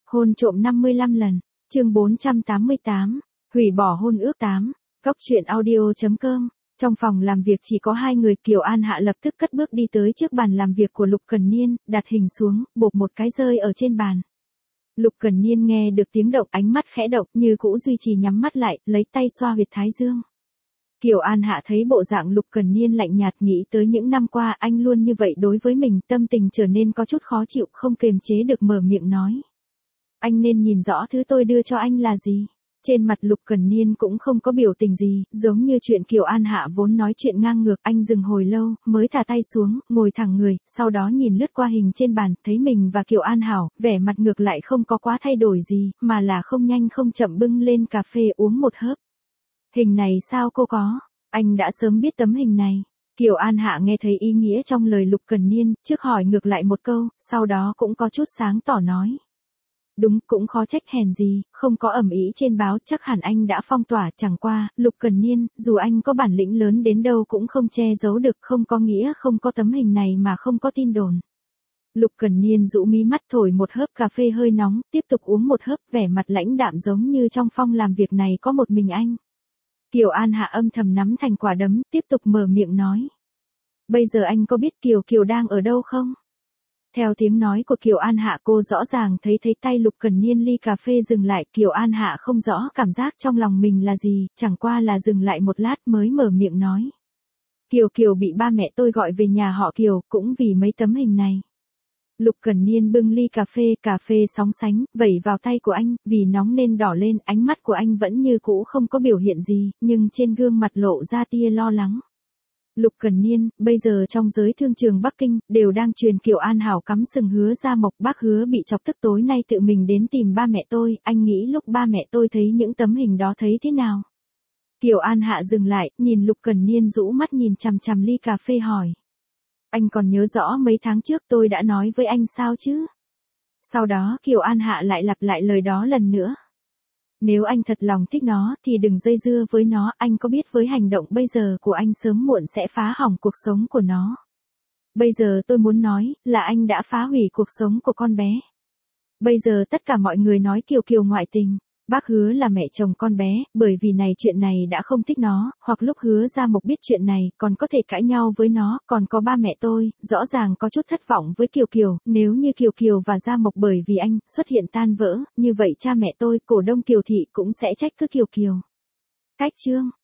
Hôn trộm 55 lần, chương 488, hủy bỏ hôn ước 8, Cóc truyện audio.com. Trong phòng làm việc chỉ có hai người, Kiều An Hạ lập tức cất bước đi tới trước bàn làm việc của Lục Cần Niên, đặt hình xuống, bộp một cái rơi ở trên bàn. Lục Cần Niên nghe được tiếng động, ánh mắt khẽ động, như cũ duy trì nhắm mắt lại, lấy tay xoa huyệt thái dương. Kiều An Hạ thấy bộ dạng Lục Cần Niên lạnh nhạt, nghĩ tới những năm qua anh luôn như vậy đối với mình, tâm tình trở nên có chút khó chịu, không kềm chế được mở miệng nói. Anh nên nhìn rõ thứ tôi đưa cho anh là gì. Trên mặt Lục Cần Niên cũng không có biểu tình gì, giống như chuyện Kiều An Hạ vốn nói chuyện ngang ngược. Anh dừng hồi lâu, mới thả tay xuống, ngồi thẳng người, sau đó nhìn lướt qua hình trên bàn, thấy mình và Kiều An Hảo, vẻ mặt ngược lại không có quá thay đổi gì, mà là không nhanh không chậm bưng lên cà phê uống một hớp. Hình này sao cô có? Anh đã sớm biết tấm hình này. Kiều An Hạ nghe thấy ý nghĩa trong lời Lục Cần Niên, trước hỏi ngược lại một câu, sau đó cũng có chút sáng tỏ nói. Đúng, cũng khó trách, hèn gì, không có ầm ĩ trên báo, chắc hẳn anh đã phong tỏa. Chẳng qua, Lục Cần Niên, dù anh có bản lĩnh lớn đến đâu cũng không che giấu được, không có nghĩa không có tấm hình này mà không có tin đồn. Lục Cần Niên rũ mí mắt, thổi một hớp cà phê hơi nóng, tiếp tục uống một hớp, vẻ mặt lãnh đạm giống như trong phòng làm việc này có một mình anh. Kiều An Hạ âm thầm nắm thành quả đấm, tiếp tục mở miệng nói. Bây giờ anh có biết Kiều Kiều đang ở đâu không? Theo tiếng nói của Kiều An Hạ, cô rõ ràng thấy tay Lục Cần Niên ly cà phê dừng lại. Kiều An Hạ không rõ cảm giác trong lòng mình là gì, chẳng qua là dừng lại một lát mới mở miệng nói. Kiều Kiều bị ba mẹ tôi gọi về nhà họ Kiều, cũng vì mấy tấm hình này. Lục Cần Niên bưng ly cà phê sóng sánh, vẩy vào tay của anh, vì nóng nên đỏ lên, ánh mắt của anh vẫn như cũ không có biểu hiện gì, nhưng trên gương mặt lộ ra tia lo lắng. Lục Cần Niên, bây giờ trong giới thương trường Bắc Kinh, đều đang truyền Kiều An Hảo cắm sừng Hứa Gia Mộc, bác Hứa bị chọc tức, tối nay tự mình đến tìm ba mẹ tôi, anh nghĩ lúc ba mẹ tôi thấy những tấm hình đó thấy thế nào? Kiều An Hạ dừng lại, nhìn Lục Cần Niên rũ mắt nhìn chằm chằm ly cà phê hỏi. Anh còn nhớ rõ mấy tháng trước tôi đã nói với anh sao chứ? Sau đó Kiều An Hạ lại lặp lại lời đó lần nữa. Nếu anh thật lòng thích nó, thì đừng dây dưa với nó, anh có biết với hành động bây giờ của anh sớm muộn sẽ phá hỏng cuộc sống của nó. Bây giờ tôi muốn nói, là anh đã phá hủy cuộc sống của con bé. Bây giờ tất cả mọi người nói Kiều Kiều ngoại tình. Bác Hứa là mẹ chồng con bé, bởi vì chuyện này đã không thích nó, hoặc lúc Hứa Gia Mộc biết chuyện này, còn có thể cãi nhau với nó, còn có ba mẹ tôi, rõ ràng có chút thất vọng với Kiều Kiều, nếu như Kiều Kiều và Gia Mộc bởi vì anh, xuất hiện tan vỡ, như vậy cha mẹ tôi, cổ đông Kiều Thị cũng sẽ trách cứ Kiều Kiều. Cách chương